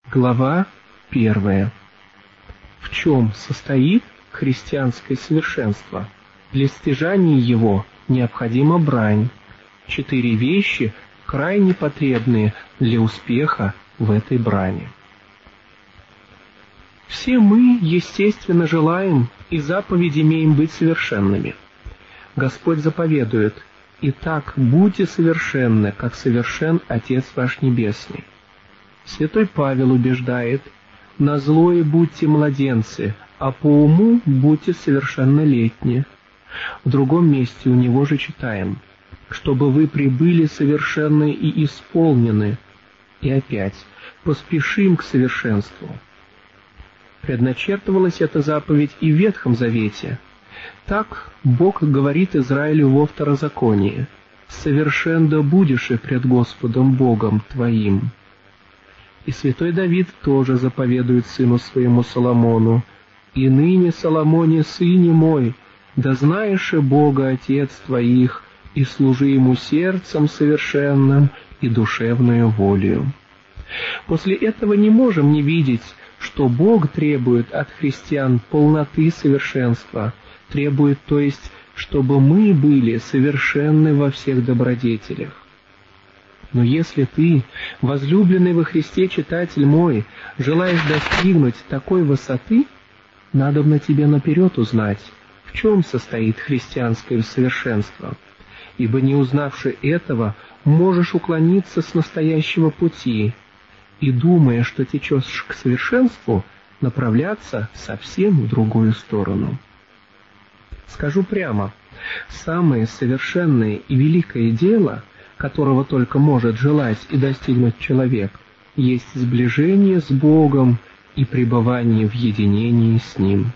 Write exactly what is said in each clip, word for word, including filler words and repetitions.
Глава первая. В чем состоит христианское совершенство? Для стяжания его необходима брань. Четыре вещи, крайне потребные для успеха в этой брани. Все мы, естественно, желаем и заповедь имеем быть совершенными. Господь заповедует: «Итак, будьте совершенны, как совершен Отец ваш Небесный». Святой Павел убеждает: «На злое будьте младенцы, а по уму будьте совершеннолетние». В другом месте у него же читаем: «Чтобы вы прибыли совершенны и исполнены». И опять: «Поспешим к совершенству». Предначертывалась эта заповедь и в Ветхом Завете. Так Бог говорит Израилю во Второзаконии: «Совершен да будешь и пред Господом Богом твоим». И святой Давид тоже заповедует сыну своему Соломону: «И ныне, Соломоне, сыне мой, да знаешь и Бога Отец твоих, и служи Ему сердцем совершенным и душевною волею». После этого не можем не видеть, что Бог требует от христиан полноты совершенства, требует, то есть, чтобы мы были совершенны во всех добродетелях. Но если ты, возлюбленный во Христе читатель мой, желаешь достигнуть такой высоты, надобно тебе наперед узнать, в чем состоит христианское совершенство, ибо не узнавши этого, можешь уклониться с настоящего пути и, думая, что течешь к совершенству, направляться совсем в другую сторону. Скажу прямо, самое совершенное и великое дело, которого только может желать и достигнуть человек, есть сближение с Богом и пребывание в единении с Ним.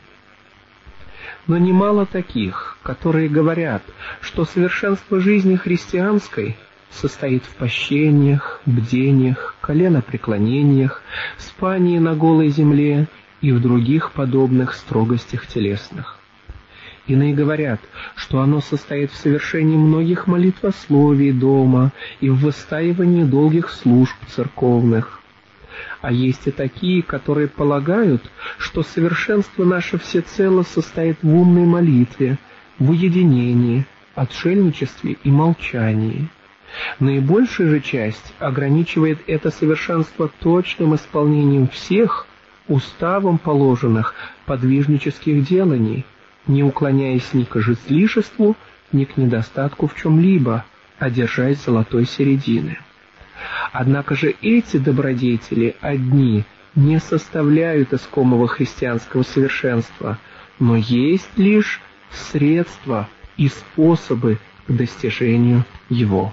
Но немало таких, которые говорят, что совершенство жизни христианской состоит в пощениях, бдениях, коленопреклонениях, спании на голой земле и в других подобных строгостях телесных. Иные говорят, что оно состоит в совершении многих молитвословий дома и в выстаивании долгих служб церковных. А есть и такие, которые полагают, что совершенство наше всецело состоит в умной молитве, в уединении, отшельничестве и молчании. Наибольшая же часть ограничивает это совершенство точным исполнением всех уставом положенных подвижнических деланий, не уклоняясь ни к излишеству, ни к недостатку в чем-либо, а держась золотой середины. Однако же эти добродетели одни не составляют искомого христианского совершенства, но есть лишь средства и способы к достижению его.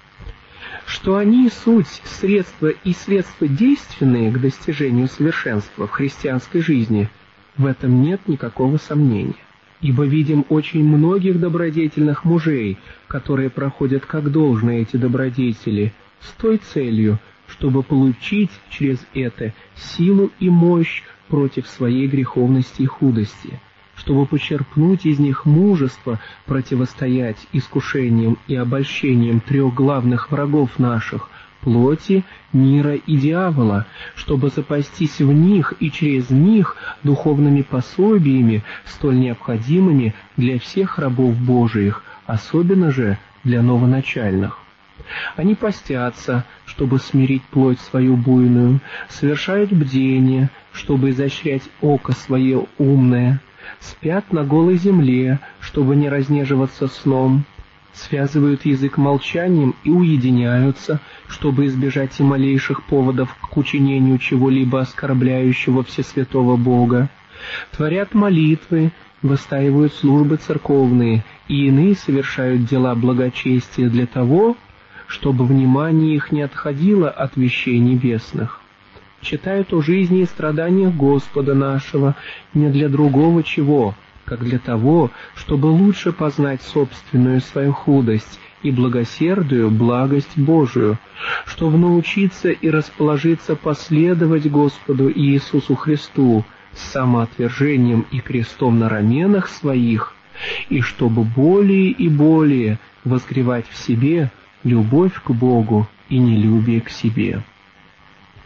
Что они суть средства и средства действенные к достижению совершенства в христианской жизни, в этом нет никакого сомнения. Ибо видим очень многих добродетельных мужей, которые проходят как должно эти добродетели, с той целью, чтобы получить через это силу и мощь против своей греховности и худости, чтобы почерпнуть из них мужество противостоять искушениям и обольщениям трех главных врагов наших — плоти, мира и дьявола, чтобы запастись в них и через них духовными пособиями, столь необходимыми для всех рабов Божиих, особенно же для новоначальных. Они постятся, чтобы смирить плоть свою буйную, совершают бдение, чтобы изощрять око свое умное, спят на голой земле, чтобы не разнеживаться сном, связывают язык молчанием и уединяются, чтобы избежать и малейших поводов к учинению чего-либо оскорбляющего Всесвятого Бога, творят молитвы, выстаивают службы церковные и иные совершают дела благочестия для того, чтобы внимание их не отходило от вещей небесных. Читают о жизни и страданиях Господа нашего не для другого чего, как для того, чтобы лучше познать собственную свою худость и благосердую благость Божию, чтобы научиться и расположиться последовать Господу Иисусу Христу с самоотвержением и крестом на раменах своих, и чтобы более и более возгревать в себе любовь к Богу и нелюбие к себе.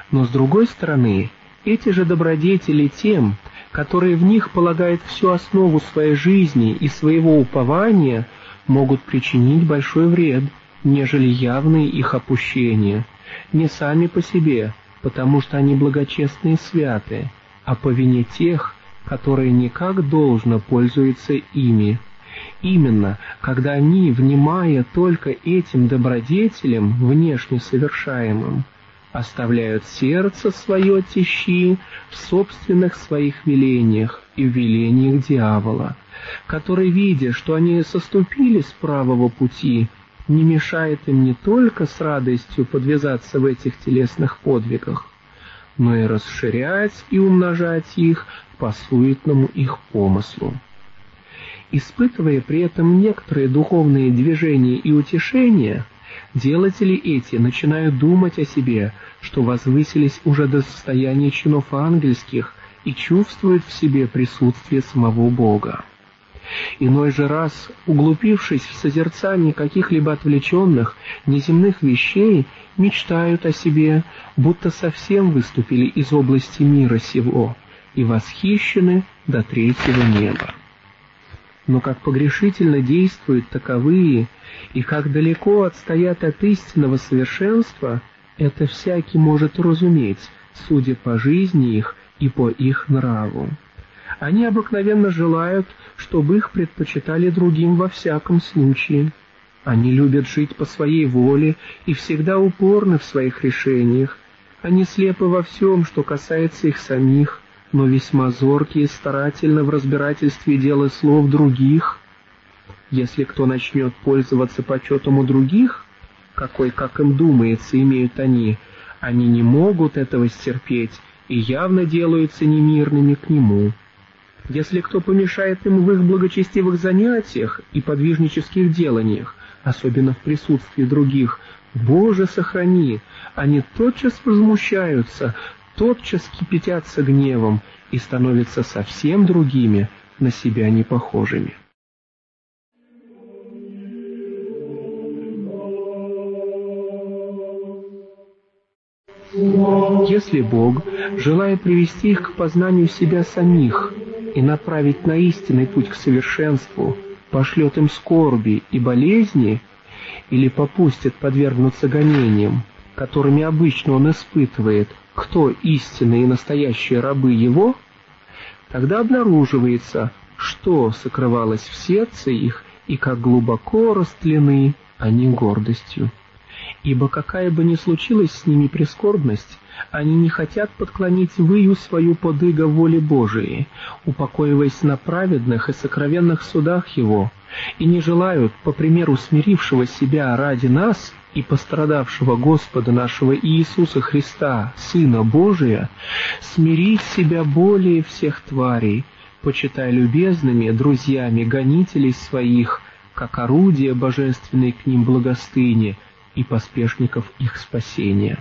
Но с другой стороны, эти же добродетели тем, которые в них полагают всю основу своей жизни и своего упования, могут причинить большой вред, нежели явные их опущения, не сами по себе, потому что они благочестны и святы, а по вине тех, которые не как должно пользуются ими. Именно, когда они, внимая только этим добродетелям, внешне совершаемым, оставляют сердце свое тещи в собственных своих велениях и в велениях дьявола, который, видя, что они соступили с правого пути, не мешает им не только с радостью подвязаться в этих телесных подвигах, но и расширять и умножать их по суетному их помыслу. Испытывая при этом некоторые духовные движения и утешения, делатели эти начинают думать о себе, что возвысились уже до состояния чинов ангельских и чувствуют в себе присутствие самого Бога. Иной же раз, углубившись в созерцание каких-либо отвлеченных, неземных вещей, мечтают о себе, будто совсем выступили из области мира сего и восхищены до третьего неба. Но как погрешительно действуют таковые, и как далеко отстоят от истинного совершенства, это всякий может уразуметь, судя по жизни их и по их нраву. Они обыкновенно желают, чтобы их предпочитали другим во всяком случае. Они любят жить по своей воле и всегда упорны в своих решениях. Они слепы во всем, что касается их самих, но весьма зоркие и старательны в разбирательстве дел и слов других. Если кто начнет пользоваться почетом у других, какой, как им думается, имеют они, они не могут этого стерпеть и явно делаются немирными к нему. Если кто помешает им в их благочестивых занятиях и подвижнических деланиях, особенно в присутствии других, Боже, сохрани, они тотчас возмущаются, тотчас кипятятся гневом и становятся совсем другими, на себя не похожими. Если Бог, желая привести их к познанию себя самих и направить на истинный путь к совершенству, пошлет им скорби и болезни или попустит подвергнуться гонениям, которыми обычно Он испытывает, кто истинные и настоящие рабы Его, тогда обнаруживается, что сокрывалось в сердце их и как глубоко растлены они гордостью. Ибо какая бы ни случилась с ними прискорбность, они не хотят подклонить выю свою под иго воле Божией, упокоиваясь на праведных и сокровенных судах Его, и не желают, по примеру смирившего себя ради нас и пострадавшего Господа нашего Иисуса Христа, Сына Божия, смирить себя более всех тварей, почитая любезными друзьями гонителей своих, как орудие божественной к ним благостыни и поспешников их спасения.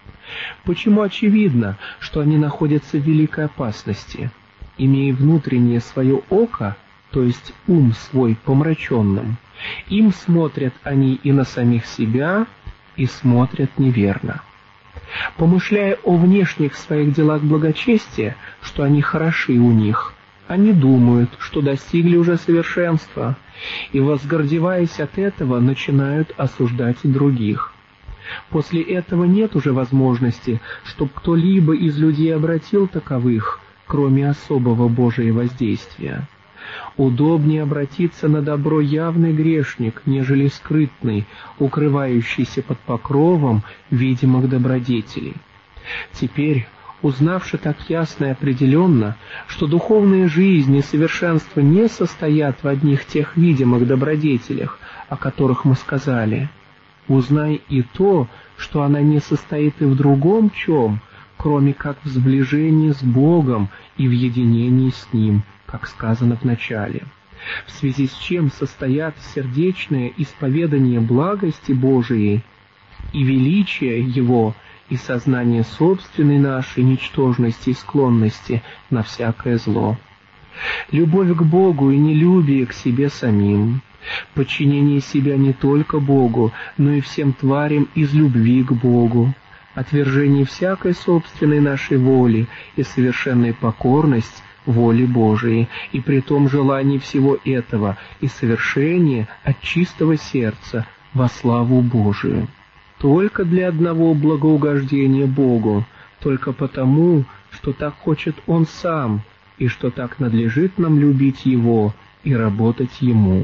Почему очевидно, что они находятся в великой опасности, имея внутреннее свое око, то есть ум свой помраченным, им смотрят они и на самих себя, и смотрят неверно. Помышляя о внешних своих делах благочестия, что они хороши у них, они думают, что достигли уже совершенства, и, возгордеваясь от этого, начинают осуждать других. После этого нет уже возможности, чтобы кто-либо из людей обратил таковых, кроме особого Божьего воздействия. Удобнее обратиться на добро явный грешник, нежели скрытный, укрывающийся под покровом видимых добродетелей. Теперь, узнавши так ясно и определенно, что духовная жизнь и совершенство не состоят в одних тех видимых добродетелях, о которых мы сказали, узнай и то, что она не состоит и в другом чем, кроме как в сближении с Богом и в единении с Ним, как сказано в начале, в связи с чем состоят сердечное исповедание благости Божией и величия Его, и сознание собственной нашей ничтожности и склонности на всякое зло. Любовь к Богу и нелюбие к себе самим, подчинение себя не только Богу, но и всем тварям из любви к Богу, отвержение всякой собственной нашей воли и совершенная покорность воли Божией, и при том желание всего этого и совершение от чистого сердца во славу Божию. Только для одного благоугождения Богу, только потому, что так хочет Он Сам, и что так надлежит нам любить Его и работать Ему.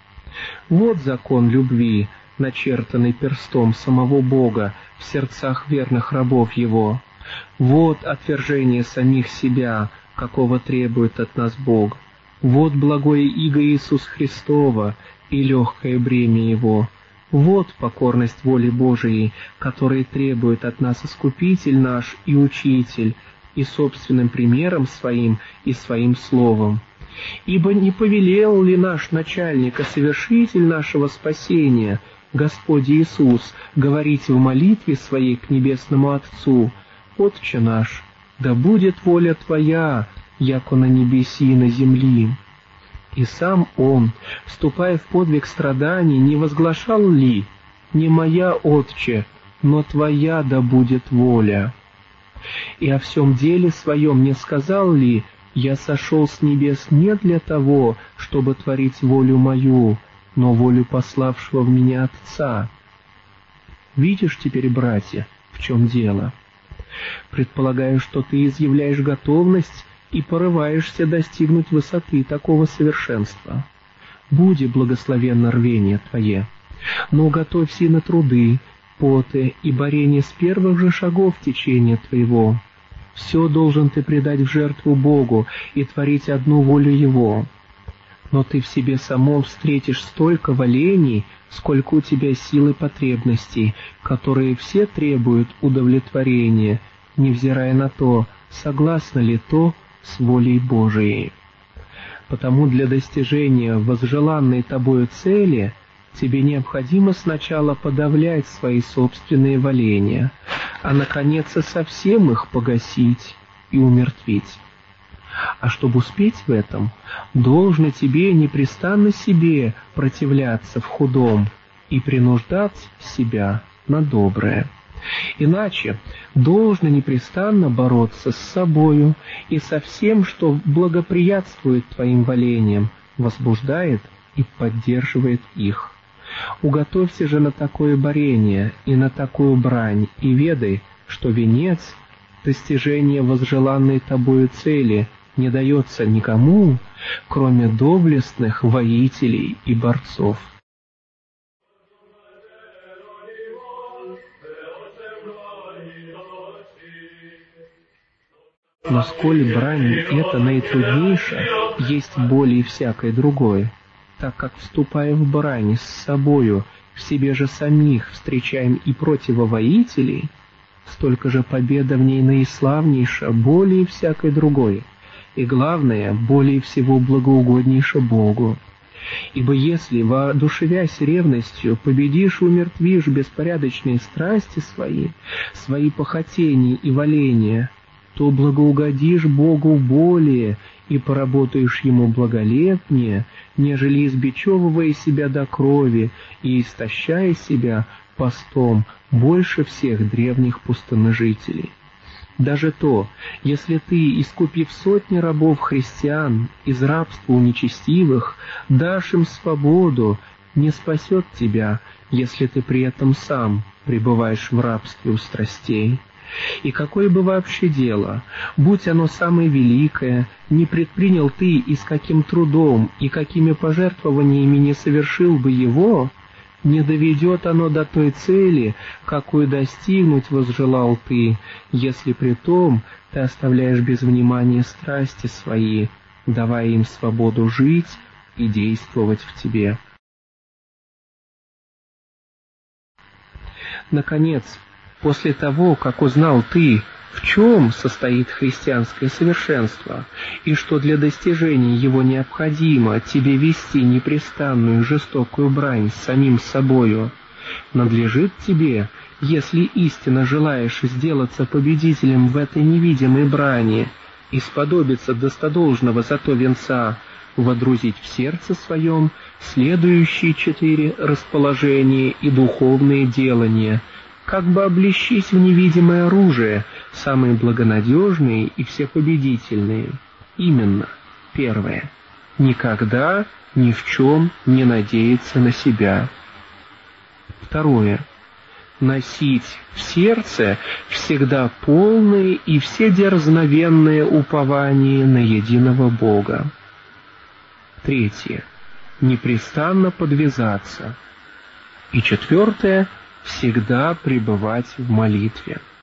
Вот закон любви, начертанный перстом самого Бога в сердцах верных рабов Его. Вот отвержение самих себя, какого требует от нас Бог. Вот благое иго Иисус Христова и легкое бремя Его. Вот покорность воле Божией, которой требует от нас Искупитель наш и Учитель, и собственным примером Своим и Своим Словом. Ибо не повелел ли наш начальник и совершитель нашего спасения, Господь Иисус, говорить в молитве Своей к Небесному Отцу: «Отче наш, да будет воля Твоя, яко на небеси и на земли». И сам Он, вступая в подвиг страданий, не возглашал ли: «Не моя, Отче, но Твоя да будет воля». И о всем деле Своем не сказал ли: «Я сошел с небес не для того, чтобы творить волю мою, но волю пославшего в меня Отца». Видишь теперь, братья, в чем дело? Предполагаю, что ты изъявляешь готовность и порываешься достигнуть высоты такого совершенства. Буди благословенно рвение твое, но готовься и на труды, поты и борение с первых же шагов течения твоего. Все должен ты предать в жертву Богу и творить одну волю Его. Но ты в себе самом встретишь столько волений, сколько у тебя сил и потребностей, которые все требуют удовлетворения, невзирая на то, согласно ли то с волей Божией. Потому для достижения возжеланной тобою цели тебе необходимо сначала подавлять свои собственные воления, а наконец совсем их погасить и умертвить. А чтобы успеть в этом, должно тебе непрестанно себе противляться в худом и принуждать себя на доброе. Иначе должно непрестанно бороться с собою и со всем, что благоприятствует твоим волениям, возбуждает и поддерживает их. Уготовься же на такое борение и на такую брань, и ведай, что венец, достижение возжеланной тобою цели, не дается никому, кроме доблестных воителей и борцов. Но сколь брань эта наитруднейша, есть более всякой другой, так как, вступая в брань с собою, в себе же самих встречаем и противовоителей, столько же победа в ней наиславнейша, более всякой другой, и, главное, более всего благоугоднейша Богу. Ибо если, воодушевясь ревностью, победишь и умертвишь беспорядочные страсти свои, свои похотения и воления, то благоугодишь Богу более и поработаешь Ему благолепнее, нежели избичевывая себя до крови и истощая себя постом больше всех древних пустынножителей. Даже то, если ты, искупив сотни рабов христиан из рабства у нечестивых, дашь им свободу, не спасет тебя, если ты при этом сам пребываешь в рабстве у страстей. И какое бы вообще дело, будь оно самое великое, не предпринял ты и с каким трудом и какими пожертвованиями не совершил бы его, не доведет оно до той цели, какую достигнуть возжелал ты, если при том ты оставляешь без внимания страсти свои, давая им свободу жить и действовать в тебе. Наконец, после того, как узнал ты, в чем состоит христианское совершенство, и что для достижения его необходимо тебе вести непрестанную жестокую брань с самим собою, надлежит тебе, если истинно желаешь сделаться победителем в этой невидимой брани и сподобиться достодолжного зато венца, водрузить в сердце своем следующие четыре расположения и духовные делания, как бы облещись в невидимое оружие, самые благонадежные и всепобедительные. Именно, первое. Никогда ни в чем не надеяться на себя. Второе. Носить в сердце всегда полное и вседерзновенное упование на единого Бога. Третье. Непрестанно подвязаться. И четвертое. Всегда пребывать в молитве.